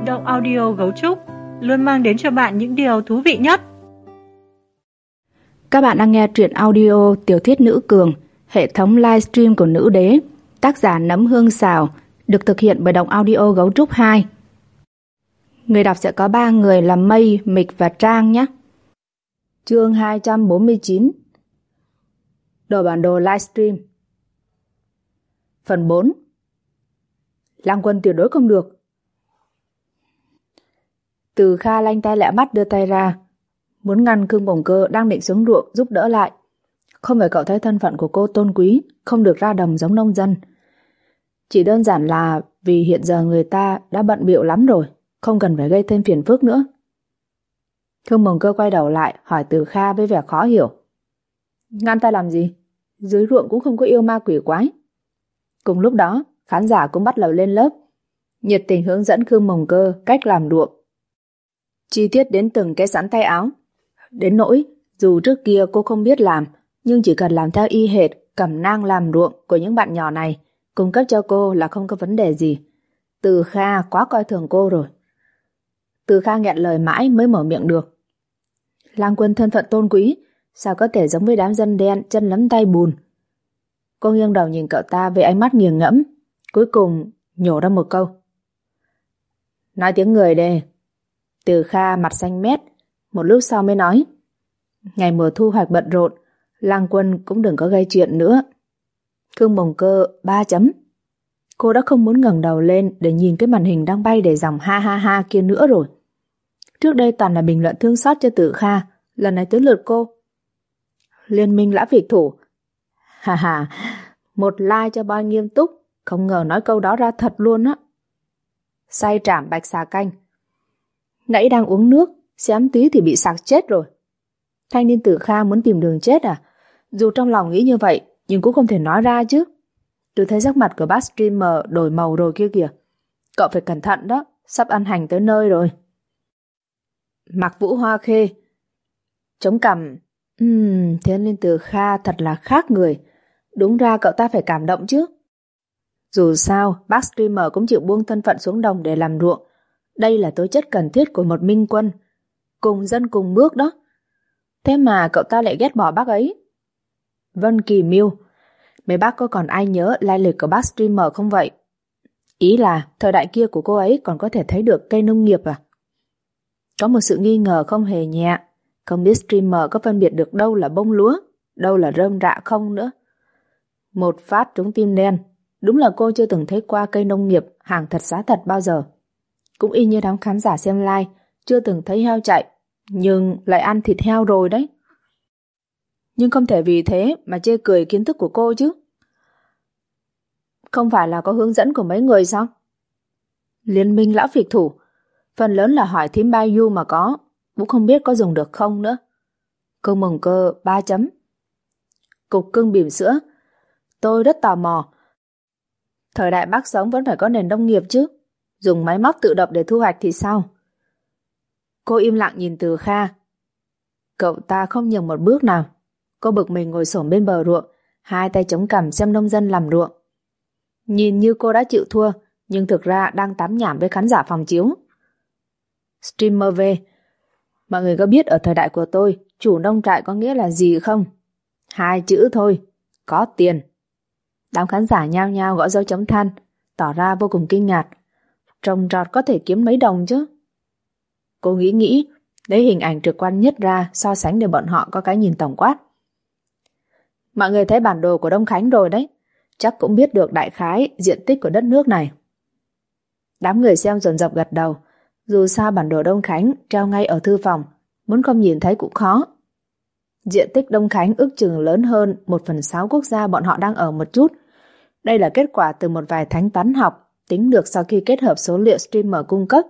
động audio Gấu Trúc luôn mang đến cho bạn những điều thú vị nhất. Các bạn đang nghe truyện audio tiểu thuyết nữ cường, hệ thống livestream của Nữ Đế, tác giả Nấm Hương Xào, được thực hiện bởi Động Audio Gấu Trúc 2. Người đọc sẽ có 3 người là Mây, Mịch và Trang nhé. Chương 249. Đổi bản đồ livestream. Phần 4. Lăng Quân tuyệt đối không được. Từ Kha lanh tay lẹ mắt đưa tay ra, muốn ngăn Khương Bồng Cơ đang định xuống ruộng giúp đỡ lại. Không phải cậu thấy thân phận của cô tôn quý, không được ra đồng giống nông dân. Chỉ đơn giản là vì hiện giờ người ta đã bận bịu lắm rồi, không cần phải gây thêm phiền phức nữa. Khương Bồng Cơ quay đầu lại hỏi Từ Kha với vẻ khó hiểu. Ngăn ta làm gì? Dưới ruộng cũng không có yêu ma quỷ quái. Cùng lúc đó, khán giả cũng bắt đầu lên lớp, nhiệt tình hướng dẫn Khương Bồng Cơ cách làm ruộng. Chi tiết đến từng cái sẵn tay áo. Đến nỗi, dù trước kia cô không biết làm, nhưng chỉ cần làm theo y hệt cẩm nang làm ruộng của những bạn nhỏ này, cung cấp cho cô là không có vấn đề gì. Từ Kha quá coi thường cô rồi. Từ Kha nghẹn lời mãi mới mở miệng được. Lang Quân thân phận tôn quý, sao có thể giống với đám dân đen chân lấm tay bùn. Cô nghiêng đầu nhìn cậu ta với ánh mắt nghiền ngẫm, cuối cùng nhổ ra một câu. Nói tiếng người đây. Từ Kha mặt xanh mét, một lúc sau mới nói. Ngày mùa thu hoạch bận rộn, Lang Quân cũng đừng có gây chuyện nữa. Khương Bồng Cơ 3 chấm. Cô đã không muốn ngẩng đầu lên để nhìn cái màn hình đang bay đầy dòng ha ha ha kia nữa rồi. Trước đây toàn là bình luận thương xót cho Từ Kha, lần này tới lượt cô. Liên minh lã phịch thủ. Ha ha, một like cho boy nghiêm túc, không ngờ nói câu đó ra thật luôn á. Say trảm bạch xà canh. Nãy đang uống nước, xém tí thì bị sặc chết rồi. Thanh niên Từ Kha muốn tìm đường chết à? Dù trong lòng nghĩ như vậy, nhưng cũng không thể nói ra chứ. Tôi thấy sắc mặt của bác streamer đổi màu rồi kia kìa. Cậu phải cẩn thận đó, sắp ăn hành tới nơi rồi. Mạc Vũ Hoa Khê. Chống cằm. Thiên niên Từ Kha thật là khác người. Đúng ra cậu ta phải cảm động chứ. Dù sao, bác streamer cũng chịu buông thân phận xuống đồng để làm ruộng. Đây là tố chất cần thiết của một minh quân. Cùng dân cùng bước đó. Thế mà cậu ta lại ghét bỏ bác ấy. Vân Kỳ Miêu. Mấy bác có còn ai nhớ lai lịch của bác streamer không vậy? Ý là thời đại kia của cô ấy còn có thể thấy được cây nông nghiệp à? Có một sự nghi ngờ không hề nhẹ. Không biết streamer có phân biệt được đâu là bông lúa, đâu là rơm rạ không nữa. Một phát trúng tim đen. Đúng là cô chưa từng thấy qua cây nông nghiệp hàng thật giá thật bao giờ. Cũng y như đám khán giả xem live, chưa từng thấy heo chạy, nhưng lại ăn thịt heo rồi đấy. Nhưng không thể vì thế mà chê cười kiến thức của cô chứ. Không phải là có hướng dẫn của mấy người sao? Liên minh lão phịch thủ, phần lớn là hỏi thím Bai Yu mà có, cũng không biết có dùng được không nữa. Khương Bồng Cơ 3 chấm. Cục cưng bỉm sữa. Tôi rất tò mò. Thời đại bác sống vẫn phải có nền nông nghiệp chứ. Dùng máy móc tự động để thu hoạch thì sao? Cô im lặng nhìn Từ Kha. Cậu ta không nhường một bước nào. Cô bực mình ngồi xổm bên bờ ruộng, hai tay chống cằm xem nông dân làm ruộng. Nhìn như cô đã chịu thua, nhưng thực ra đang tám nhảm với khán giả phòng chiếu. Streamer V. Mọi người có biết ở thời đại của tôi, chủ nông trại có nghĩa là gì không? 2 chữ thôi, có tiền. Đám khán giả nhao nhao gõ dấu chấm than, tỏ ra vô cùng kinh ngạc. Trồng trọt có thể kiếm mấy đồng chứ. Cô nghĩ, lấy hình ảnh trực quan nhất ra so sánh để bọn họ có cái nhìn tổng quát. Mọi người thấy bản đồ của Đông Khánh rồi đấy, chắc cũng biết được đại khái diện tích của đất nước này. Đám người xem dồn dập gật đầu, dù sao bản đồ Đông Khánh treo ngay ở thư phòng, muốn không nhìn thấy cũng khó. Diện tích Đông Khánh ước chừng lớn hơn 1/6 quốc gia bọn họ đang ở một chút. Đây là kết quả từ một vài thánh toán học tính được sau khi kết hợp số liệu streamer cung cấp.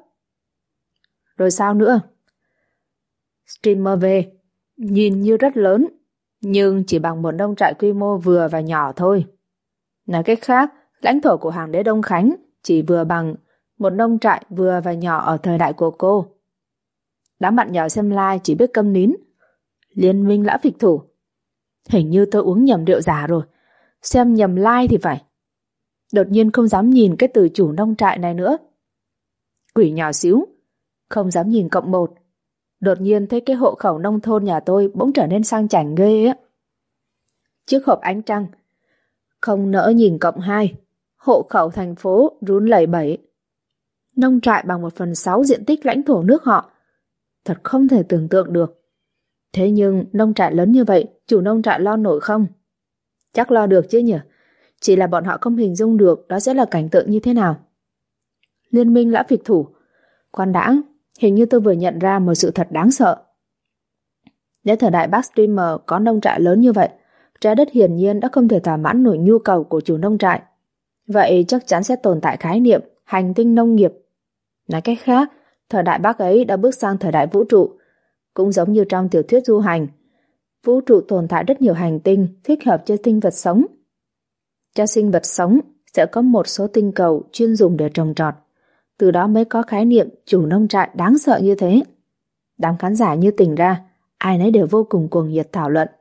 Rồi sao nữa? Streamer V. Nhìn như rất lớn, nhưng chỉ bằng một nông trại quy mô vừa và nhỏ thôi. Nói cách khác, lãnh thổ của Hoàng đế Đông Khánh chỉ vừa bằng một nông trại vừa và nhỏ ở thời đại của cô. Đám bạn nhỏ xem live chỉ biết câm nín. Liên minh lã phịch thủ. Hình như tôi uống nhầm rượu giả rồi. Xem nhầm live thì phải. Đột nhiên không dám nhìn cái từ chủ nông trại này nữa. Quỷ nhỏ xíu, không dám nhìn cộng 1. Đột nhiên thấy cái hộ khẩu nông thôn nhà tôi bỗng trở nên sang chảnh ghê á. Chiếc hộp ánh trăng, không nỡ nhìn cộng 2. Hộ khẩu thành phố run lẩy bẩy. Nông trại bằng 1/6 diện tích lãnh thổ nước họ. Thật không thể tưởng tượng được. Thế nhưng nông trại lớn như vậy, chủ nông trại lo nổi không? Chắc lo được chứ nhỉ? Chỉ là bọn họ không hình dung được đó sẽ là cảnh tượng như thế nào. Liên minh lão phịch thủ. Khoan đã, hình như tôi vừa nhận ra một sự thật đáng sợ. Nếu thời đại Backstreamer có nông trại lớn như vậy, trái đất hiển nhiên đã không thể thỏa mãn nổi nhu cầu của chủ nông trại. Vậy chắc chắn sẽ tồn tại khái niệm hành tinh nông nghiệp. Nói cách khác, thời đại Bắc ấy đã bước sang thời đại vũ trụ. Cũng giống như trong tiểu thuyết du hành, vũ trụ tồn tại rất nhiều hành tinh thích hợp cho sinh vật sống. Cho sinh vật sống sẽ có một số tinh cầu chuyên dùng để trồng trọt. Từ đó mới có khái niệm chủ nông trại đáng sợ như thế. Đám khán giả như tỉnh ra, ai nấy đều vô cùng cuồng nhiệt thảo luận.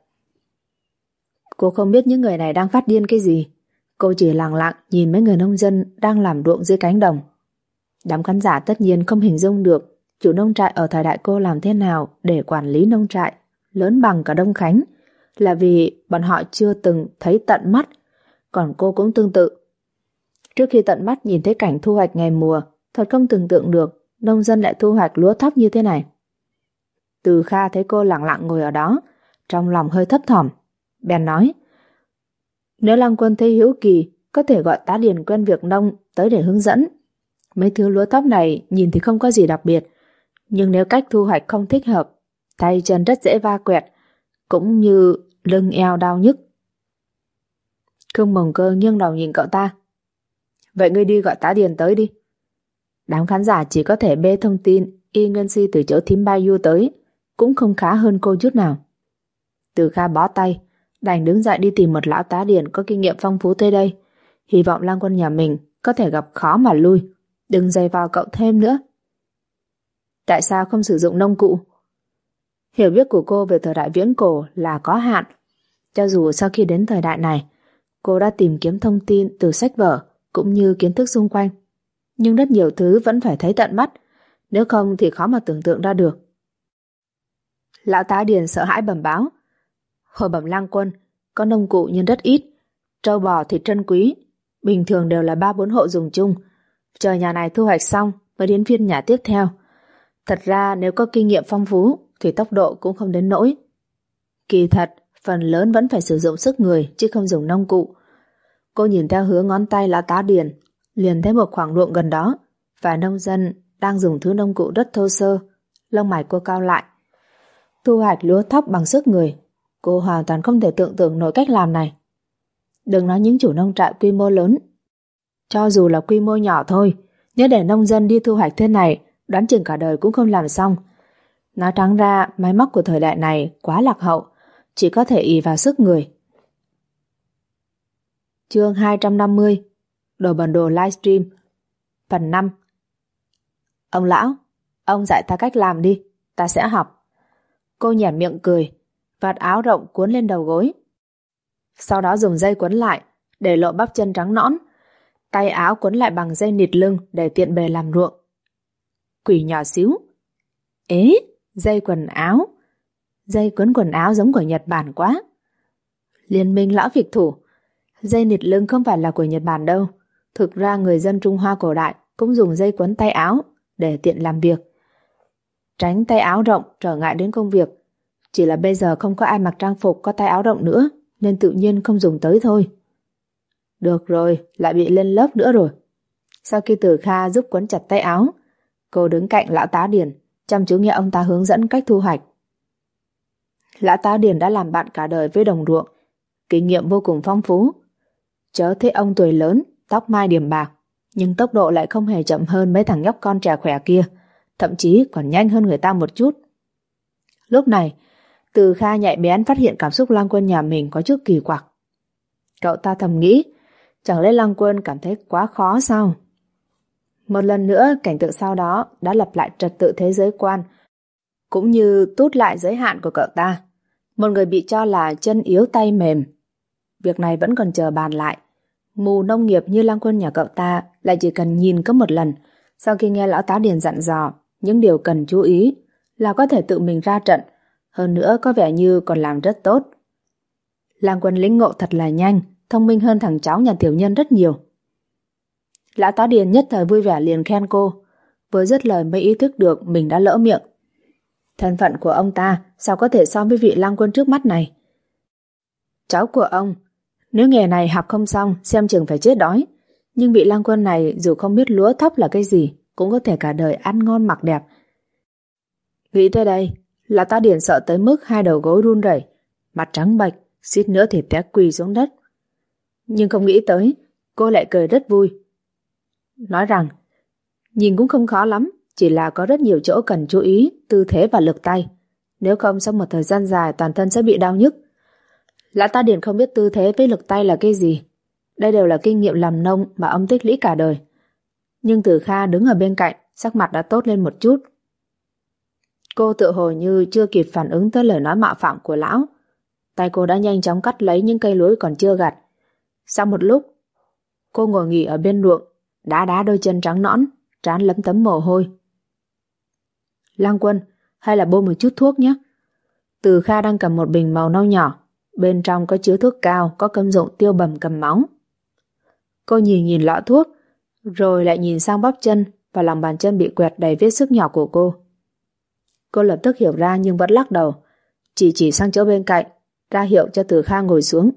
Cô không biết những người này đang phát điên cái gì. Cô chỉ lặng lặng nhìn mấy người nông dân đang làm ruộng dưới cánh đồng. Đám khán giả tất nhiên không hình dung được chủ nông trại ở thời đại cô làm thế nào để quản lý nông trại lớn bằng cả Đông Khánh, là vì bọn họ chưa từng thấy tận mắt, còn cô cũng tương tự. Trước khi tận mắt nhìn thấy cảnh thu hoạch ngày mùa, thật không tưởng tượng được nông dân lại thu hoạch lúa thóc như thế này. Từ Kha thấy cô lặng lặng ngồi ở đó, trong lòng hơi thấp thỏm, bèn nói: nếu Lăng Quân thấy hiếu kỳ, có thể gọi tá điền quen việc nông tới để hướng dẫn. Mấy thứ lúa thóc này nhìn thì không có gì đặc biệt, nhưng nếu cách thu hoạch không thích hợp, tay chân rất dễ va quẹt, cũng như lưng eo đau nhức. Khương Mồng Cơ nghiêng đầu nhìn cậu ta. Vậy ngươi đi gọi tá điền tới đi. Đám khán giả chỉ có thể bê thông tin Y Ngân Si từ chỗ thím Bayu tới, cũng không khá hơn cô chút nào. Từ Kha bó tay, đành đứng dậy đi tìm một lão tá điền có kinh nghiệm phong phú tới đây. Hy vọng Lăng Quân nhà mình có thể gặp khó mà lui, đừng dày vào cậu thêm nữa. Tại sao không sử dụng nông cụ? Hiểu biết của cô về thời đại viễn cổ là có hạn. Cho dù sau khi đến thời đại này, cô đã tìm kiếm thông tin từ sách vở cũng như kiến thức xung quanh, nhưng rất nhiều thứ vẫn phải thấy tận mắt, nếu không thì khó mà tưởng tượng ra được. Lão tá điền sợ hãi bẩm báo: hồi bẩm Lăng Quân, có nông cụ nhưng rất ít, trâu bò thịt trân quý, bình thường đều là 3-4 hộ dùng chung, chờ nhà này thu hoạch xong mới đến phiên nhà tiếp theo. Thật ra nếu có kinh nghiệm phong phú thì tốc độ cũng không đến nỗi. Kỳ thật, phần lớn vẫn phải sử dụng sức người chứ không dùng nông cụ. Cô nhìn theo hướng ngón tay lão tá điền, liền thấy một khoảng ruộng gần đó, vài nông dân đang dùng thứ nông cụ rất thô sơ. Lông mày cô cao lại. Thu hoạch lúa thóc bằng sức người, cô hoàn toàn không thể tưởng tượng nổi cách làm này. Đừng nói những chủ nông trại quy mô lớn, cho dù là quy mô nhỏ thôi, nếu để nông dân đi thu hoạch thế này, đoán chừng cả đời cũng không làm xong. Nói trắng ra, máy móc của thời đại này quá lạc hậu, chỉ có thể ỷ vào sức người. Chương 250, Đồ Bản Đồ Livestream, phần 5. Ông lão, ông dạy ta cách làm đi, ta sẽ học. Cô nhoẻn miệng cười, vạt áo rộng cuốn lên đầu gối. Sau đó dùng dây quấn lại, để lộ bắp chân trắng nõn. Tay áo quấn lại bằng dây nịt lưng để tiện bề làm ruộng. Quỷ nhỏ xíu. Ế, dây quần áo. Dây quấn quần áo giống của Nhật Bản quá. Liên minh lão phịch thủ. Dây nịt lưng không phải là của Nhật Bản đâu. Thực ra người dân Trung Hoa cổ đại cũng dùng dây quấn tay áo để tiện làm việc, tránh tay áo rộng trở ngại đến công việc. Chỉ là bây giờ không có ai mặc trang phục có tay áo rộng nữa, nên tự nhiên không dùng tới thôi. Được rồi, lại bị lên lớp nữa rồi. Sau khi Từ Kha giúp quấn chặt tay áo, cô đứng cạnh lão tá điền, chăm chú nghe ông ta hướng dẫn cách thu hoạch. Lão tá điền đã làm bạn cả đời với đồng ruộng, kinh nghiệm vô cùng phong phú. Chớ thấy ông tuổi lớn, tóc mai điểm bạc, nhưng tốc độ lại không hề chậm hơn mấy thằng nhóc con trẻ khỏe kia, thậm chí còn nhanh hơn người ta một chút. Lúc này, Từ Kha nhạy bén phát hiện cảm xúc Lăng Quân nhà mình có chút kỳ quặc. Cậu ta thầm nghĩ, chẳng lẽ Lăng Quân cảm thấy quá khó sao? Một lần nữa, cảnh tượng sau đó đã lặp lại trật tự thế giới quan, cũng như tút lại giới hạn của cậu ta. Một người bị cho là chân yếu tay mềm. Việc này vẫn còn chờ bàn lại. Mù nông nghiệp như Lăng Quân nhà cậu ta lại chỉ cần nhìn có một lần, Sau khi nghe lão tá điền dặn dò những điều cần chú ý là có thể tự mình ra trận, hơn nữa có vẻ như còn làm rất tốt. Lang Quân lĩnh ngộ thật là nhanh, thông minh hơn thằng cháu nhà tiểu nhân rất nhiều. Lão tá điền nhất thời vui vẻ liền khen cô, vừa dứt lời mới ý thức được mình đã lỡ miệng. Thân phận của ông ta sao có thể so với vị Lang Quân trước mắt này? Cháu của ông, nếu nghề này học không xong xem chừng phải chết đói, nhưng vị Lang Quân này dù không biết lúa thóc là cái gì cũng có thể cả đời ăn ngon mặc đẹp. Nghĩ tới đây, lão tá điền sợ tới mức hai đầu gối run rẩy, mặt trắng bệch, suýt nữa thì té quỳ xuống đất. Nhưng không nghĩ tới, cô lại cười rất vui. Nói rằng, nhìn cũng không khó lắm, chỉ là có rất nhiều chỗ cần chú ý, tư thế và lực tay. Nếu không sau một thời gian dài toàn thân sẽ bị đau nhức. Lão tá điền không biết tư thế với lực tay là cái gì. Đây đều là kinh nghiệm làm nông mà ông tích lũy cả đời. Nhưng Từ Kha đứng ở bên cạnh, sắc mặt đã tốt lên một chút. Cô tự hồ như chưa kịp phản ứng tới lời nói mạo phạm của lão. Tay cô đã nhanh chóng cắt lấy những cây lúa còn chưa gặt. Sau một lúc, cô ngồi nghỉ ở bên ruộng, đá đôi chân trắng nõn, trán lấm tấm mồ hôi. Lang Quân, hay là bôi một chút thuốc nhé. Từ Kha đang cầm một bình màu nâu nhỏ, bên trong có chứa thuốc cao, có công dụng tiêu bầm cầm máu. Cô nhìn lọ thuốc, rồi lại nhìn sang bắp chân và lòng bàn chân bị quẹt đầy vết xước nhỏ của cô. Cô lập tức hiểu ra nhưng vẫn lắc đầu, chỉ sang chỗ bên cạnh, ra hiệu cho Từ Kha ngồi xuống.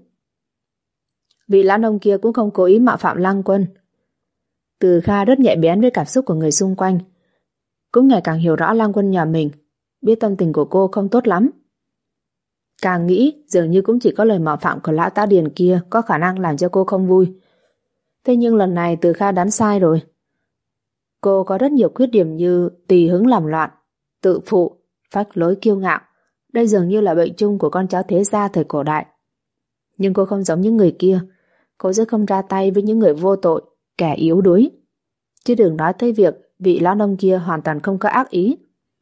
Vị lão nông kia cũng không cố ý mạo phạm Lang Quân. Từ Kha rất nhạy bén với cảm xúc của người xung quanh, cũng ngày càng hiểu rõ Lang Quân nhà mình, biết tâm tình của cô không tốt lắm. Càng nghĩ dường như cũng chỉ có lời mạo phạm của lão tá điền kia có khả năng làm cho cô không vui. Thế nhưng lần này Từ Kha đoán sai rồi. Cô có rất nhiều khuyết điểm như tùy hứng làm loạn, tự phụ, phách lối kiêu ngạo. Đây dường như là bệnh chung của con cháu thế gia thời cổ đại. Nhưng cô không giống những người kia. Cô sẽ không ra tay với những người vô tội, kẻ yếu đuối. Chứ đừng nói tới việc vị lão nông kia hoàn toàn không có ác ý.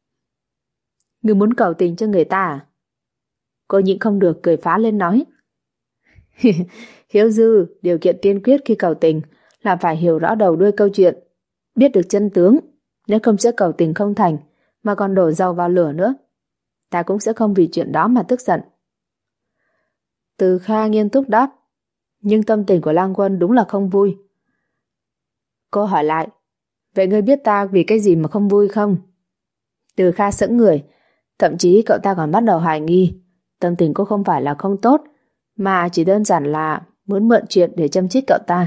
Ngươi muốn cầu tình cho người ta à? Cô nhịn không được cười phá lên nói. Hiếu dư, điều kiện tiên quyết khi cầu tình là phải hiểu rõ đầu đuôi câu chuyện, biết được chân tướng, nếu không sẽ cầu tình không thành, mà còn đổ dầu vào lửa nữa. Ta cũng sẽ không vì chuyện đó mà tức giận. Từ Kha nghiêm túc đáp, nhưng tâm tình của Lang Quân đúng là không vui. Cô hỏi lại, vậy ngươi biết ta vì cái gì mà không vui không? Từ Kha sững người, thậm chí cậu ta còn bắt đầu hoài nghi tâm tình cô không phải là không tốt, mà chỉ đơn giản là muốn mượn chuyện để châm chích cậu ta.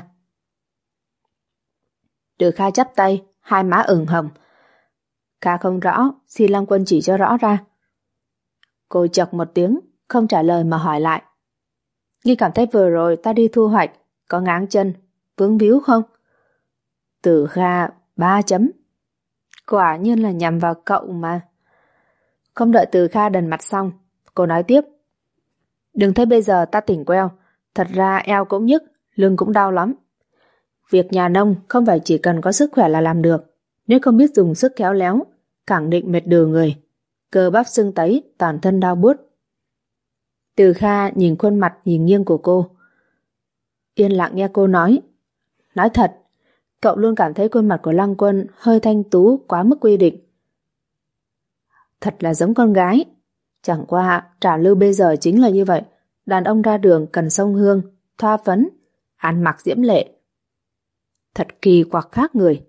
Từ Kha chắp tay, hai má ửng hồng. Kha không rõ, xin Lang Quân chỉ cho rõ ra. Cô chọc một tiếng, không trả lời mà hỏi lại. Ngươi cảm thấy vừa rồi ta đi thu hoạch, có ngáng chân, vướng víu không? Từ Kha 3 chấm. Quả nhiên là nhằm vào cậu mà. Không đợi Từ Kha đần mặt xong, cô nói tiếp. Đừng thấy bây giờ ta tỉnh queo, thật ra eo cũng nhức, lưng cũng đau lắm. Việc nhà nông không phải chỉ cần có sức khỏe là làm được. Nếu không biết dùng sức khéo léo, khẳng định mệt đừ người, cơ bắp sưng tấy, toàn thân đau buốt. Từ Kha nhìn khuôn mặt nhìn nghiêng của cô, yên lặng nghe cô nói. Nói thật, cậu luôn cảm thấy khuôn mặt của Lang Quân hơi thanh tú quá mức quy định. Thật là giống con gái. Chẳng qua trào lưu bây giờ chính là như vậy. Đàn ông ra đường cần xông hương, thoa phấn, ăn mặc diễm lệ. Thật kỳ quặc khác người.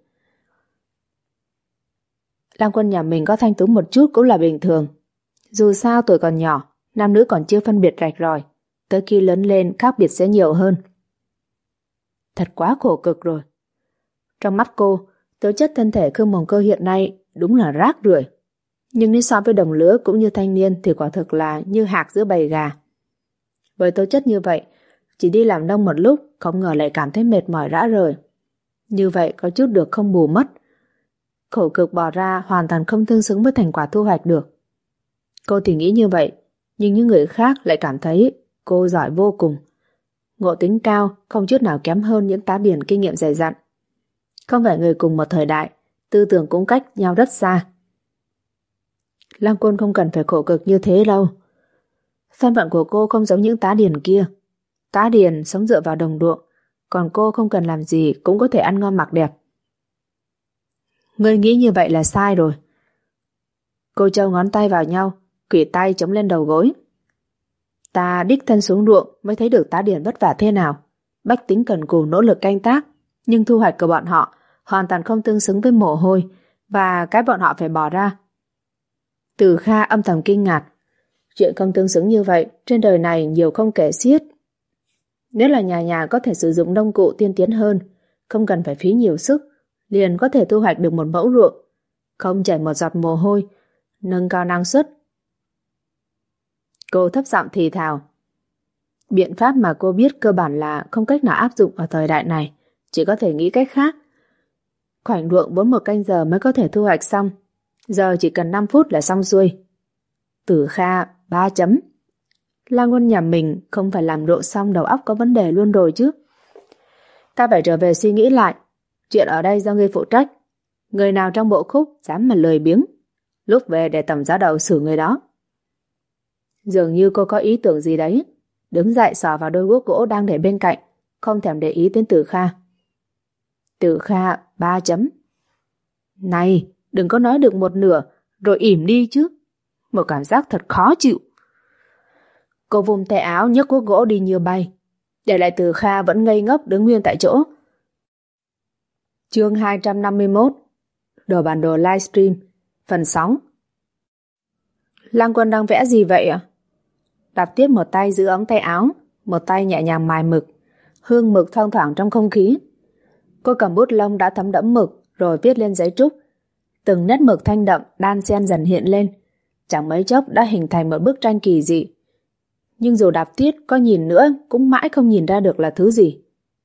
Lang Quân nhà mình có thanh tú một chút cũng là bình thường. Dù sao tuổi còn nhỏ, nam nữ còn chưa phân biệt rạch ròi, tới khi lớn lên khác biệt sẽ nhiều hơn. Thật quá khổ cực rồi. Trong mắt cô, tố chất thân thể Khương Mồng Cơ hiện nay đúng là rác rưởi. Nhưng nếu so với đồng lứa cũng như thanh niên thì quả thực là như hạc giữa bầy gà. Với tố chất như vậy, chỉ đi làm nông một lúc không ngờ lại cảm thấy mệt mỏi rã rời. Như vậy có chút được không bù mất. Khổ cực bỏ ra hoàn toàn không tương xứng với thành quả thu hoạch được. Cô thì nghĩ như vậy, nhưng những người khác lại cảm thấy cô giỏi vô cùng. Ngộ tính cao, không chút nào kém hơn những tá điền kinh nghiệm dày dặn. Không phải người cùng một thời đại, tư tưởng cũng cách nhau rất xa. Lang Quân không cần phải khổ cực như thế đâu. Thân phận của cô không giống những tá điền kia. Tá điền sống dựa vào đồng ruộng, còn cô không cần làm gì cũng có thể ăn ngon mặc đẹp. Ngươi nghĩ như vậy là sai rồi. Cô Châu ngón tay vào nhau, khuỷu tay chống lên đầu gối. Ta đích thân xuống ruộng mới thấy được tá điền vất vả thế nào. Bách tính cần cù nỗ lực canh tác, nhưng thu hoạch của bọn họ hoàn toàn không tương xứng với mồ hôi và cái bọn họ phải bỏ ra. Từ Kha âm thầm kinh ngạc. Chuyện không tương xứng như vậy trên đời này nhiều không kể xiết. Nếu là nhà nhà có thể sử dụng nông cụ tiên tiến hơn, không cần phải phí nhiều sức, liền có thể thu hoạch được một mẫu ruộng, không chảy một giọt mồ hôi, nâng cao năng suất. Cô thấp giọng thì thào. Biện pháp mà cô biết cơ bản là không cách nào áp dụng ở thời đại này, chỉ có thể nghĩ cách khác. Khoảnh ruộng vốn 1 canh giờ mới có thể thu hoạch xong, giờ chỉ cần 5 phút là xong xuôi. Tử Kha 3 chấm. Lang Quân nhà mình không phải làm ruộng xong đầu óc có vấn đề luôn rồi chứ. Ta phải trở về suy nghĩ lại. Chuyện ở đây do ngươi phụ trách. Người nào trong bộ khúc dám mà lười biếng, lúc về để tầm giá đầu xử người đó. Dường như cô có ý tưởng gì đấy, đứng dậy xỏ vào đôi guốc gỗ đang để bên cạnh, không thèm để ý đến Tử Kha. Tử Kha 3 chấm. Này, đừng có nói được một nửa rồi ỉm đi chứ. Một cảm giác thật khó chịu. Cô vùng tay áo nhấc guốc gỗ đi như bay, để lại Tử Kha vẫn ngây ngốc đứng nguyên tại chỗ. Chương 251. Đồ bản đồ livestream phần 6. Lang Quân đang vẽ gì vậy ạ? Đạp Tuyết một tay giữ ống tay áo, một tay nhẹ nhàng mài mực, hương mực thoang thoảng trong không khí. Cô cầm bút lông đã thấm đẫm mực rồi viết lên giấy trúc. Từng nét mực thanh đậm đan xen dần hiện lên, chẳng mấy chốc đã hình thành một bức tranh kỳ dị. Nhưng dù Đạp Tuyết có nhìn nữa cũng mãi không nhìn ra được là thứ gì.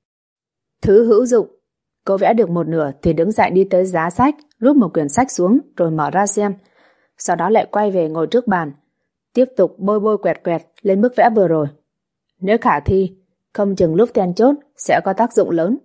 Thứ hữu dụng. Cô vẽ được một nửa thì đứng dậy đi tới giá sách, rút một quyển sách xuống rồi mở ra xem. Sau đó lại quay về ngồi trước bàn, tiếp tục bôi bôi quẹt quẹt lên bức vẽ vừa rồi. Nếu khả thi, không chừng lúc then chốt sẽ có tác dụng lớn.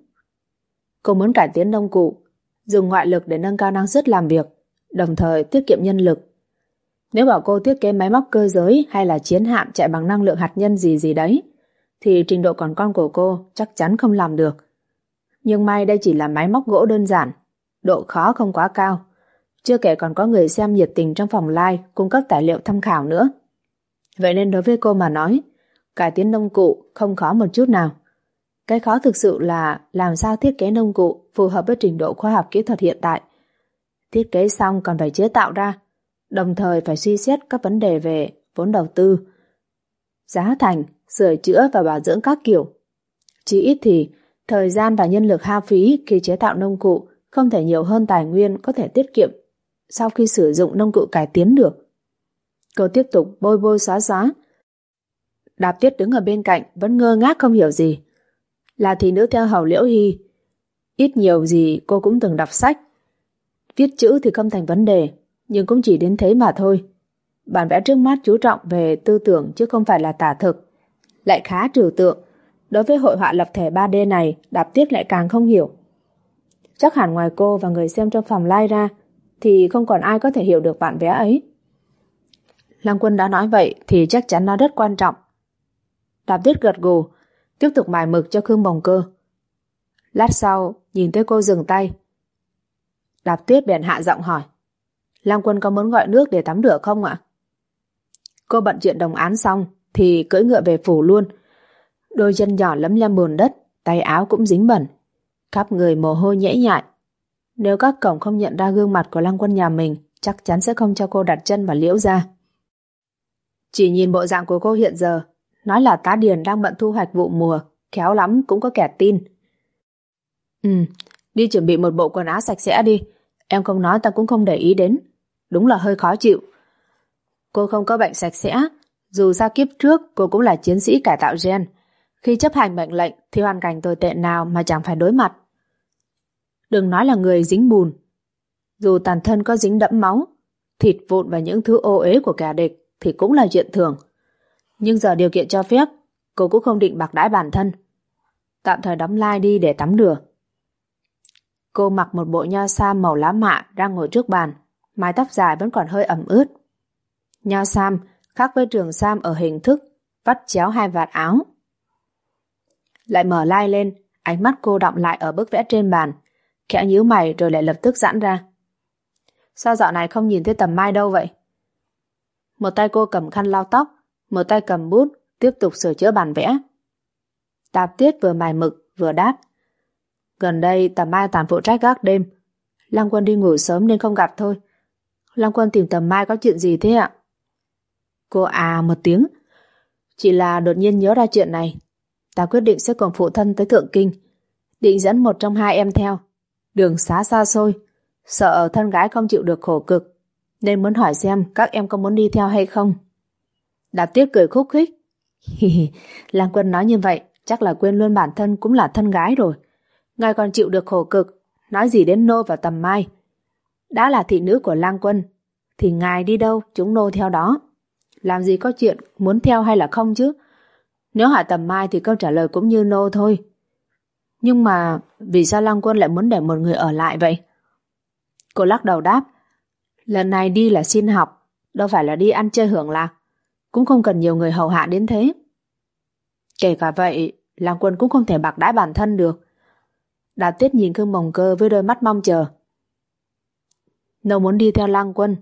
Cô muốn cải tiến nông cụ, dùng ngoại lực để nâng cao năng suất làm việc, đồng thời tiết kiệm nhân lực. Nếu bảo cô thiết kế máy móc cơ giới hay là chiến hạm chạy bằng năng lượng hạt nhân gì gì đấy, thì trình độ còn con của cô chắc chắn không làm được. Nhưng may đây chỉ là máy móc gỗ đơn giản, độ khó không quá cao. Chưa kể còn có người xem nhiệt tình trong phòng live cung cấp tài liệu tham khảo nữa. Vậy nên đối với cô mà nói, cải tiến nông cụ không khó một chút nào. Cái khó thực sự là làm sao thiết kế nông cụ phù hợp với trình độ khoa học kỹ thuật hiện tại. Thiết kế xong còn phải chế tạo ra, đồng thời phải suy xét các vấn đề về vốn đầu tư, giá thành, sửa chữa và bảo dưỡng các kiểu. Chỉ ít thì thời gian và nhân lực hao phí khi chế tạo nông cụ không thể nhiều hơn tài nguyên có thể tiết kiệm sau khi sử dụng nông cụ cải tiến được. Cô tiếp tục bôi bôi xóa xóa. Đạp Tuyết đứng ở bên cạnh vẫn ngơ ngác không hiểu gì. Là thị nữ theo hầu Liễu Hy, ít nhiều gì cô cũng từng đọc sách. Viết chữ thì không thành vấn đề, nhưng cũng chỉ đến thế mà thôi. Bản vẽ trước mắt chú trọng về tư tưởng chứ không phải là tả thực, lại khá trừu tượng. Đối với hội họa lập thể 3D này, Đạp Tuyết lại càng không hiểu. Chắc hẳn ngoài cô và người xem trong phòng live ra thì không còn ai có thể hiểu được bản vẽ ấy. Lang Quân đã nói vậy thì chắc chắn nó rất quan trọng. Đạp Tuyết gật gù, tiếp tục mài mực cho Khương Bồng Cơ. Lát sau, nhìn thấy cô dừng tay, Đạp Tuyết bèn hạ giọng hỏi: Lang Quân có muốn gọi nước để tắm rửa không ạ? Cô bận chuyện đồng án xong thì cưỡi ngựa về phủ luôn. Đôi chân nhỏ lấm lem bùn đất, tay áo cũng dính bẩn, khắp người mồ hôi nhễ nhại. Nếu các cổng không nhận ra gương mặt của Lang Quân nhà mình, chắc chắn sẽ không cho cô đặt chân vào Liễu gia. Chỉ nhìn bộ dạng của cô hiện giờ, nói là tá điền đang bận thu hoạch vụ mùa, khéo lắm cũng có kẻ tin. Đi chuẩn bị một bộ quần áo sạch sẽ đi. Em không nói ta cũng không để ý đến. Đúng là hơi khó chịu. Cô không có bệnh sạch sẽ. Dù sao kiếp trước cô cũng là chiến sĩ cải tạo gen. Khi chấp hành mệnh lệnh thì hoàn cảnh tồi tệ nào mà chẳng phải đối mặt. Đừng nói là người dính bùn. Dù toàn thân có dính đẫm máu, thịt vụn và những thứ ô uế của kẻ địch thì cũng là chuyện thường. Nhưng giờ điều kiện cho phép, cô cũng không định bạc đãi bản thân. Tạm thời đóng lai đi để tắm rửa. Cô mặc một bộ nho sam màu lá mạ đang ngồi trước bàn, mái tóc dài vẫn còn hơi ẩm ướt. Nho sam khác với trường sam ở hình thức vắt chéo hai vạt áo. Lại mở lai lên, ánh mắt cô đọng lại ở bức vẽ trên bàn, khẽ nhíu mày rồi lại lập tức giãn ra. sao dạo này không nhìn thấy Tầm Mai đâu vậy? Một tay cô cầm khăn lau tóc, một tay cầm bút, tiếp tục sửa chữa bản vẽ. Tạp Tiết vừa mài mực, vừa đáp. Gần đây Tầm Mai toàn phụ trách gác đêm. Lăng Quân đi ngủ sớm nên không gặp thôi. Lăng Quân tìm Tầm Mai có chuyện gì thế ạ? Cô à một tiếng. Chỉ là đột nhiên nhớ ra chuyện này. Ta quyết định sẽ cùng phụ thân tới Thượng Kinh, định dẫn một trong hai em theo. Đường xá xa xôi, sợ thân gái không chịu được khổ cực, nên muốn hỏi xem các em có muốn đi theo hay không. Đạp Tiết cười khúc khích. Lăng Quân nói như vậy chắc là quên luôn bản thân cũng là thân gái rồi. Ngài còn chịu được khổ cực, nói gì đến nô và Tầm Mai. Đã là thị nữ của Lăng Quân thì ngài đi đâu chúng nô theo đó. Làm gì có chuyện muốn theo hay là không chứ. Nếu hỏi Tầm Mai thì câu trả lời cũng như nô thôi. Nhưng mà vì sao Lăng Quân lại muốn để một người ở lại vậy? Cô lắc đầu đáp. Lần này đi là xin học, đâu phải là đi ăn chơi hưởng lạc. Cũng không cần nhiều người hầu hạ đến thế. Kể cả vậy, Lăng Quân cũng không thể bạc đãi bản thân được. Đạp Tiết nhìn Khương Bồng Cơ với đôi mắt mong chờ. Nô muốn đi theo Lăng Quân.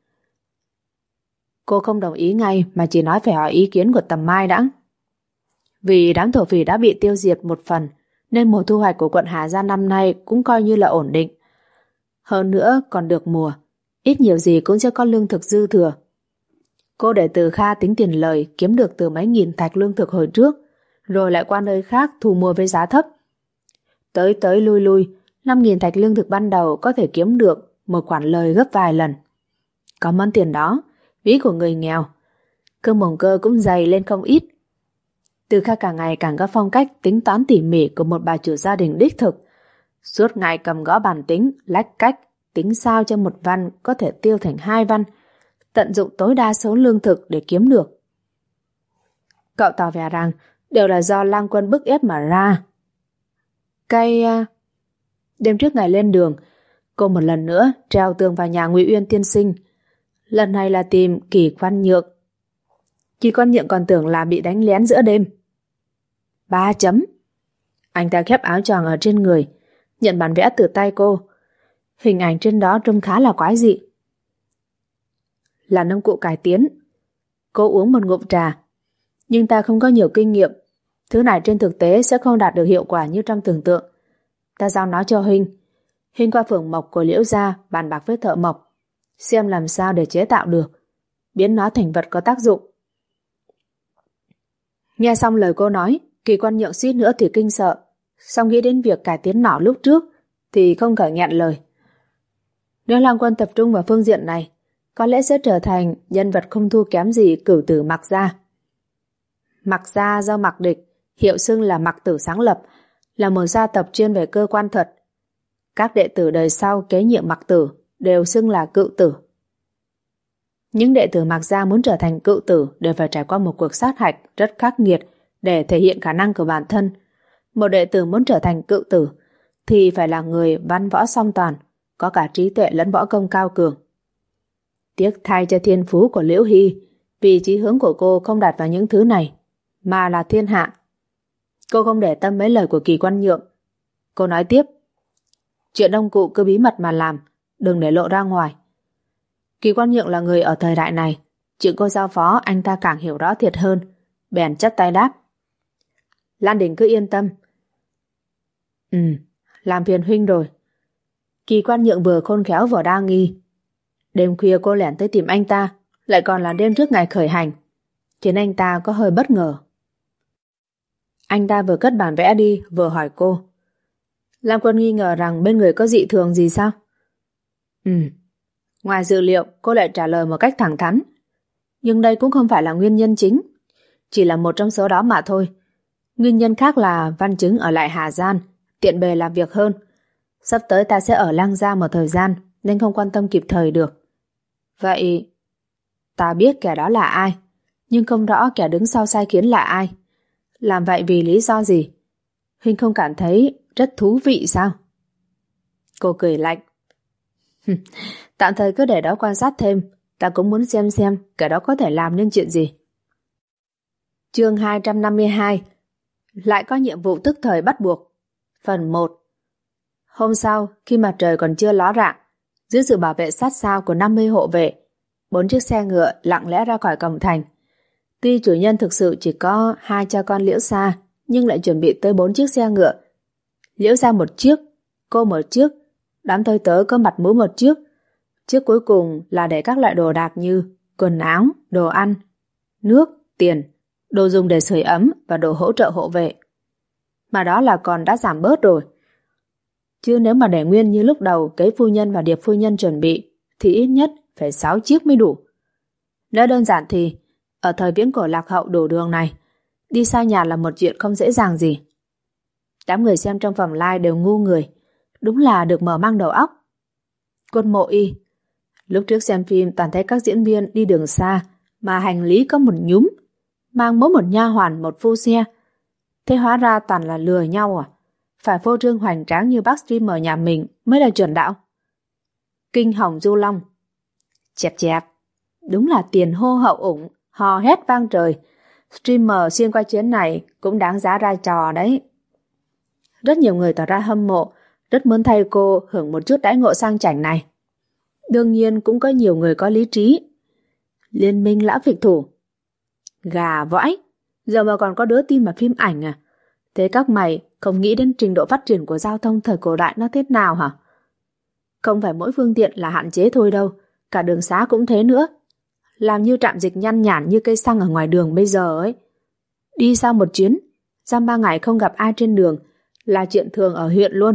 Cô không đồng ý ngay mà chỉ nói phải hỏi ý kiến của Tầm Mai đã. Vì đám thổ phỉ đã bị tiêu diệt một phần, nên mùa thu hoạch của quận Hà Giang năm nay cũng coi như là ổn định. Hơn nữa còn được mùa, ít nhiều gì cũng sẽ có lương thực dư thừa. Cô để Từ Kha tính tiền lời kiếm được từ mấy nghìn thạch lương thực hồi trước, rồi lại qua nơi khác thu mua với giá thấp. Tới tới lui lui, 5.000 thạch lương thực ban đầu có thể kiếm được một khoản lời gấp vài lần. Có món tiền đó, ví của người nghèo, Khương Bồng Cơ cũng dày lên không ít. Từ Kha càng ngày càng có phong cách tính toán tỉ mỉ của một bà chủ gia đình đích thực. Suốt ngày cầm gõ bàn tính, lách cách, tính sao cho một văn có thể tiêu thành 2 văn, tận dụng tối đa số lương thực để kiếm được. Cậu tỏ vẻ rằng đều là do Lăng Quân bức ép mà ra. Đêm trước ngày lên đường, cô một lần nữa treo tường vào nhà Ngụy Uyên tiên sinh. Lần này là tìm Kỳ Quan Nhượng. Kỳ Quan Nhượng còn tưởng là bị đánh lén giữa đêm. 3 chấm. Anh ta khép áo choàng ở trên người, nhận bản vẽ từ tay cô. Hình ảnh trên đó trông khá là quái dị. Là nông cụ cải tiến. Cô uống một ngụm trà. Nhưng ta không có nhiều kinh nghiệm. Thứ này trên thực tế sẽ không đạt được hiệu quả như trong tưởng tượng. Ta giao nó cho Huynh. Huynh qua phường mộc của Liễu gia bàn bạc với thợ mộc, xem làm sao để chế tạo được, biến nó thành vật có tác dụng. Nghe xong lời cô nói, Kỳ Quan Nhượng suýt nữa thì kinh sợ, xong nghĩ đến việc cải tiến nỏ lúc trước thì không khỏi nghẹn lời. Nếu Lăng Quân tập trung vào phương diện này, có lẽ sẽ trở thành nhân vật không thua kém gì cửu tử Mạc Gia. Mạc Gia do Mạc Địch, hiệu xưng là Mạc Tử sáng lập, là một gia tộc chuyên về cơ quan thuật. Các đệ tử đời sau kế nhiệm Mạc Tử đều xưng là cựu tử. Những đệ tử Mạc Gia muốn trở thành cựu tử đều phải trải qua một cuộc sát hạch rất khắc nghiệt để thể hiện khả năng của bản thân. Một đệ tử muốn trở thành cựu tử thì phải là người văn võ song toàn, có cả trí tuệ lẫn võ công cao cường. Tiếc thay cho thiên phú của Liễu Hy, vì chí hướng của cô không đặt vào những thứ này, mà là thiên hạ. Cô không để tâm mấy lời của Kỳ Quan Nhượng. Cô nói tiếp, chuyện ông cụ cứ bí mật mà làm, đừng để lộ ra ngoài. Kỳ Quan Nhượng là người ở thời đại này, chuyện cô giao phó anh ta càng hiểu rõ thiệt hơn, bèn chắp tay đáp. Lan Đình cứ yên tâm. Làm phiền Huynh rồi. Kỳ Quan Nhượng vừa khôn khéo vừa đa nghi. Đêm khuya cô lẻn tới tìm anh ta, lại còn là đêm trước ngày khởi hành, khiến anh ta có hơi bất ngờ. Anh ta vừa cất bản vẽ đi vừa hỏi cô. Lam Quân nghi ngờ rằng bên người có dị thường gì sao? Ngoài dự liệu, cô lại trả lời một cách thẳng thắn. Nhưng đây cũng không phải là nguyên nhân chính, chỉ là một trong số đó mà thôi. Nguyên nhân khác là Văn Chứng ở lại Hà Giang, tiện bề làm việc hơn. Sắp tới ta sẽ ở Lăng Gia một thời gian, nên không quan tâm kịp thời được. Vậy, ta biết kẻ đó là ai, nhưng không rõ kẻ đứng sau sai khiến là ai. Làm vậy vì lý do gì? Huynh không cảm thấy rất thú vị sao? Cô cười lạnh. Tạm thời cứ để đó quan sát thêm, ta cũng muốn xem kẻ đó có thể làm nên chuyện gì. Chương 252. Lại có nhiệm vụ tức thời bắt buộc. Phần 1. Hôm sau, khi mặt trời còn chưa ló rạng, Dưới sự bảo vệ sát sao của 50 hộ vệ, 4 chiếc xe ngựa lặng lẽ ra khỏi cổng thành. Tuy chủ nhân thực sự chỉ có 2 cha con Liễu Sa, nhưng lại chuẩn bị tới 4 chiếc xe ngựa. Liễu Sa một chiếc, cô một chiếc, đám tôi tớ có mặt mũi một chiếc. Chiếc cuối cùng là để các loại đồ đạc như quần áo, đồ ăn, nước, tiền, đồ dùng để sưởi ấm và đồ hỗ trợ hộ vệ. Mà đó là còn đã giảm bớt rồi. Chứ nếu mà để nguyên như lúc đầu Kế phu nhân và Điệp phu nhân chuẩn bị thì ít nhất phải 6 chiếc mới đủ. Nếu đơn giản thì ở thời viễn cổ lạc hậu đổ đường này, đi xa nhà là một chuyện không dễ dàng gì. Đám người xem trong phòng live đều ngu người, đúng là được mở mang đầu óc. Quân Mộ Y, lúc trước xem phim toàn thấy các diễn viên đi đường xa mà hành lý có một nhúm, mang mỗi một nha hoàn một phu xe. Thế hóa ra toàn là lừa nhau à? Phải phô trương hoành tráng như bác streamer nhà mình mới là chuẩn đạo. Kinh hồng du long. Chẹp chẹp, đúng là tiền hô hậu ủng, hò hét vang trời. Streamer xuyên qua chuyến này cũng đáng giá ra trò đấy. Rất nhiều người tỏ ra hâm mộ, rất muốn thay cô hưởng một chút đãi ngộ sang chảnh này. Đương nhiên cũng có nhiều người có lý trí. Liên minh lão phịch thủ. Gà vãi, giờ mà còn có đứa tin vào phim ảnh à? Thế các mày không nghĩ đến trình độ phát triển của giao thông thời cổ đại nó thế nào hả? Không phải mỗi phương tiện là hạn chế thôi đâu, cả đường xá cũng thế nữa. Làm như trạm dịch nhăn nhản như cây xăng ở ngoài đường bây giờ ấy. Đi sau một chuyến, dăm 3 ngày không gặp ai trên đường là chuyện thường ở huyện luôn.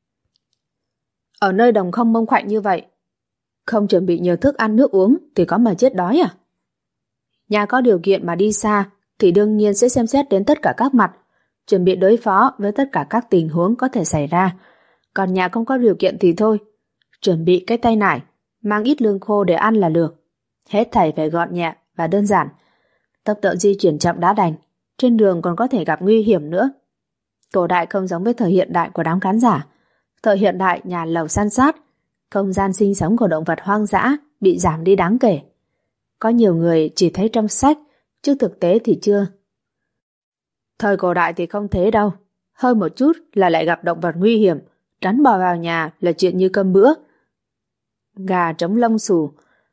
Ở nơi đồng không mông khoạnh như vậy, không chuẩn bị nhiều thức ăn nước uống thì có mà chết đói à? Nhà có điều kiện mà đi xa thì đương nhiên sẽ xem xét đến tất cả các mặt, chuẩn bị đối phó với tất cả các tình huống có thể xảy ra. Còn nhà không có điều kiện thì thôi, chuẩn bị cái tay nải, mang ít lương khô để ăn là được. Hết thảy phải gọn nhẹ và đơn giản. Tốc độ di chuyển chậm đã đành, trên đường còn có thể gặp nguy hiểm nữa. Cổ đại không giống với thời hiện đại của đám khán giả. Thời hiện đại nhà lầu san sát, không gian sinh sống của động vật hoang dã bị giảm đi đáng kể. Có nhiều người chỉ thấy trong sách, chứ thực tế thì chưa. Thời cổ đại thì không thế đâu. Hơi một chút là lại gặp động vật nguy hiểm, rắn bò vào nhà là chuyện như cơm bữa. Gà trống lông xù.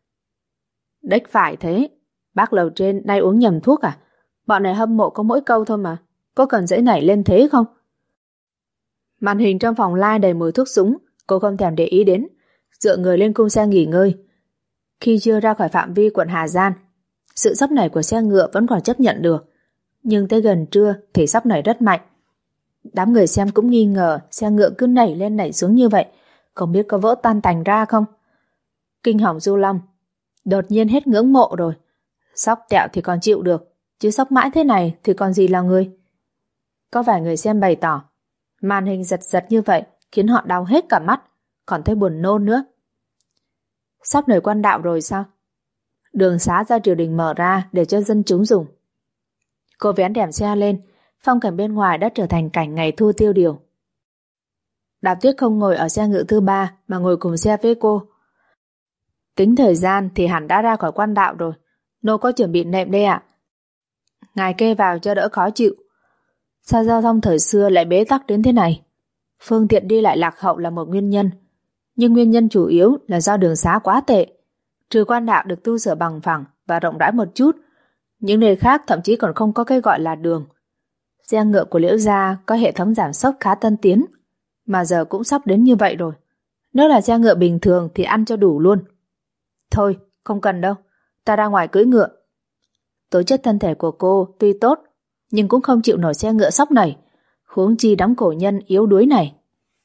Đếch phải thế. Bác lầu trên nay uống nhầm thuốc à? Bọn này hâm mộ có mỗi câu thôi mà. Có cần dãy nảy lên thế không? Màn hình trong phòng live đầy mùi thuốc súng, cô không thèm để ý đến, dựa người lên cung xe nghỉ ngơi. Khi chưa ra khỏi phạm vi quận Hà Giang, sự sóc nảy của xe ngựa vẫn còn chấp nhận được, nhưng tới gần trưa thì sóc nảy rất mạnh. Đám người xem cũng nghi ngờ xe ngựa cứ nảy lên nảy xuống như vậy, không biết có vỡ tan tành ra không. Kinh hỏng du long, đột nhiên hết ngưỡng mộ rồi. Sóc tẹo thì còn chịu được, chứ sóc mãi thế này thì còn gì là người. Có vài người xem bày tỏ, màn hình giật giật như vậy khiến họ đau hết cả mắt, còn thấy buồn nôn nữa. Sắp nổi quan đạo rồi sao? Đường xá ra triều đình mở ra để cho dân chúng dùng. Cô vén rèm xe lên, phong cảnh bên ngoài đã trở thành cảnh ngày thu tiêu điều. Đạp Tuyết không ngồi ở xe ngựa thứ 3 mà ngồi cùng xe với cô. Tính thời gian thì hẳn đã ra khỏi quan đạo rồi. Nô có chuẩn bị nệm đây ạ. Ngài kê vào cho đỡ khó chịu. Sao giao thông thời xưa lại bế tắc đến thế này? Phương tiện đi lại lạc hậu là một nguyên nhân, nhưng nguyên nhân chủ yếu là do đường xá quá tệ. Trừ quan đạo được tu sửa bằng phẳng và rộng rãi một chút, những nơi khác thậm chí còn không có cái gọi là đường. Xe ngựa của Liễu gia có hệ thống giảm sốc khá tân tiến, mà giờ cũng sắp đến như vậy rồi. Nếu là xe ngựa bình thường thì ăn cho đủ luôn. Thôi, không cần đâu, ta ra ngoài cưỡi ngựa. Tố chất thân thể của cô tuy tốt, nhưng cũng không chịu nổi xe ngựa sóc này, huống chi đám cổ nhân yếu đuối này.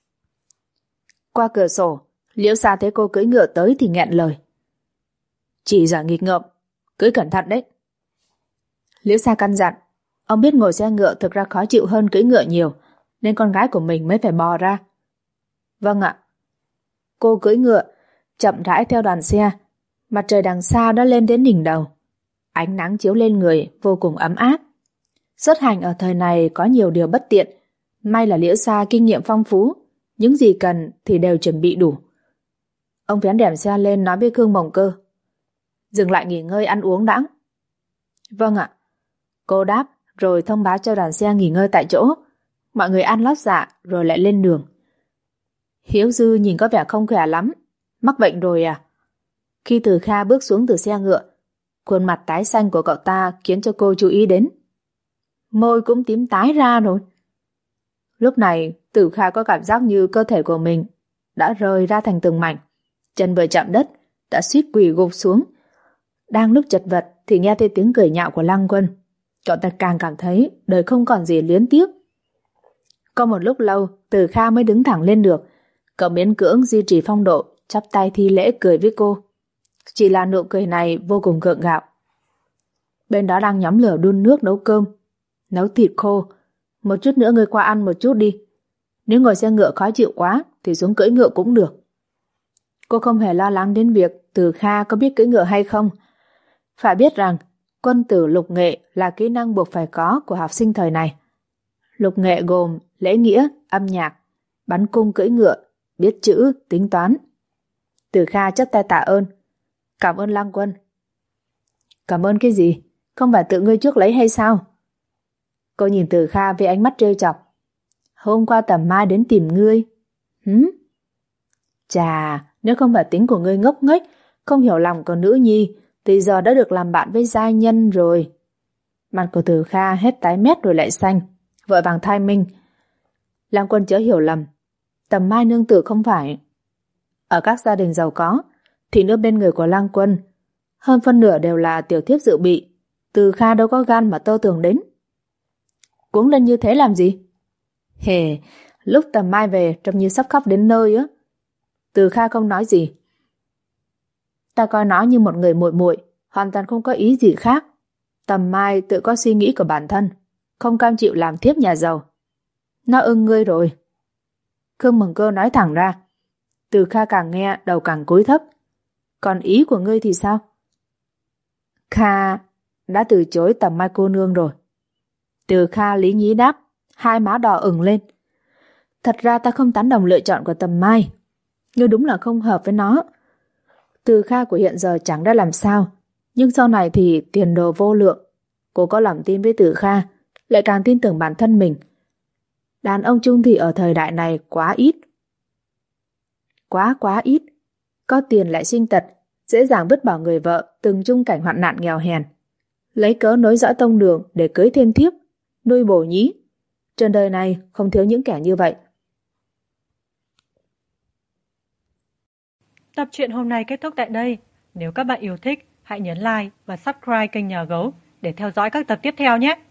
Qua cửa sổ, Liễu Sa thấy cô cưỡi ngựa tới thì nghẹn lời. Chị giỏi nghịch ngợm, cưỡi cẩn thận đấy. Liễu Sa căn dặn, ông biết ngồi xe ngựa thực ra khó chịu hơn cưỡi ngựa nhiều, nên con gái của mình mới phải bò ra. Vâng ạ. Cô cưỡi ngựa, chậm rãi theo đoàn xe, mặt trời đằng xa đã lên đến đỉnh đầu. Ánh nắng chiếu lên người vô cùng ấm áp. Xuất hành ở thời này có nhiều điều bất tiện, may là Liễu Sa kinh nghiệm phong phú, những gì cần thì đều chuẩn bị đủ. Ông vén rèm xe lên nói với Khương Bồng Cơ, dừng lại nghỉ ngơi ăn uống đãng. Vâng ạ. Cô đáp rồi thông báo cho đoàn xe nghỉ ngơi tại chỗ. Mọi người ăn lót dạ rồi lại lên đường. Hiếu Dư nhìn có vẻ không khỏe lắm, Mắc bệnh rồi à? Khi Từ Kha bước xuống từ xe ngựa, khuôn mặt tái xanh của cậu ta khiến cho cô chú ý đến. Môi cũng tím tái ra rồi. Lúc này, Từ Kha có cảm giác như cơ thể của mình đã rời ra thành từng mảnh. Chân vừa chạm đất, đã suýt quỳ gục xuống. Đang lúc chật vật thì nghe thấy tiếng cười nhạo của Lăng Quân. Cậu ta càng cảm thấy đời không còn gì luyến tiếc. Có một lúc lâu, Từ Kha mới đứng thẳng lên được. Cậu miễn cưỡng duy trì phong độ, chắp tay thi lễ cười với cô. Chỉ là nụ cười này vô cùng gượng gạo. Bên đó đang nhóm lửa đun nước nấu cơm, nấu thịt khô. Một chút nữa ngươi qua ăn một chút đi. Nếu ngồi xe ngựa khó chịu quá thì xuống cưỡi ngựa cũng được. Cô không hề lo lắng đến việc Từ Kha có biết cưỡi ngựa hay không. Phải biết rằng quân tử lục nghệ là kỹ năng buộc phải có của học sinh thời này. Lục nghệ gồm lễ nghĩa, âm nhạc, bắn cung cưỡi ngựa, biết chữ, tính toán. Từ Kha chắp tay tạ ơn. Cảm ơn Lăng Quân. Cảm ơn cái gì? Không phải tự ngươi trước lấy hay sao? Cô nhìn Từ Kha với ánh mắt trêu chọc. Hôm qua Tầm Mai đến tìm ngươi. Chà, nếu không phải tính của ngươi ngốc nghếch, không hiểu lòng của nữ nhi, thì giờ đã được làm bạn với giai nhân rồi. Mặt của Từ Kha hết tái mét rồi lại xanh, vội vàng thay minh. Lăng Quân chớ hiểu lầm, Tầm Mai nương tử không phải. Ở các gia đình giàu có, thì nữa bên người của Lăng Quân, hơn phân nửa đều là tiểu thiếp dự bị. Từ Kha đâu có gan mà tơ tưởng đến. Cuống lên như thế làm gì? Hề, lúc Tầm Mai về trông như sắp khóc đến nơi á. Từ Kha không nói gì. Ta coi nó như một người muội muội, hoàn toàn không có ý gì khác. Tầm Mai tự có suy nghĩ của bản thân, không cam chịu làm thiếp nhà giàu. Nó ưng ngươi rồi. Khương Mừng Cơ nói thẳng ra. Từ Kha càng nghe đầu càng cúi thấp. Còn ý của ngươi thì sao? Kha đã từ chối Tầm Mai cô nương rồi. Từ Kha lý nhí đáp, hai má đỏ ửng lên. Thật ra ta không tán đồng lựa chọn của Tầm Mai. Ngươi đúng là không hợp với nó. Từ Kha của hiện giờ chẳng đã làm sao, nhưng sau này thì tiền đồ vô lượng. Cô có lòng tin với Từ Kha, lại càng tin tưởng bản thân mình. Đàn ông chung thủy ở thời đại này quá ít. Quá ít. Có tiền lại sinh tật, dễ dàng vứt bỏ người vợ từng chung cảnh hoạn nạn nghèo hèn. Lấy cớ nối dõi tông đường để cưới thêm thiếp, nuôi bổ nhí. Trên đời này không thiếu những kẻ như vậy. Tập truyện hôm nay kết thúc tại đây. Nếu các bạn yêu thích, hãy nhấn like và subscribe kênh Nhà Gấu để theo dõi các tập tiếp theo nhé.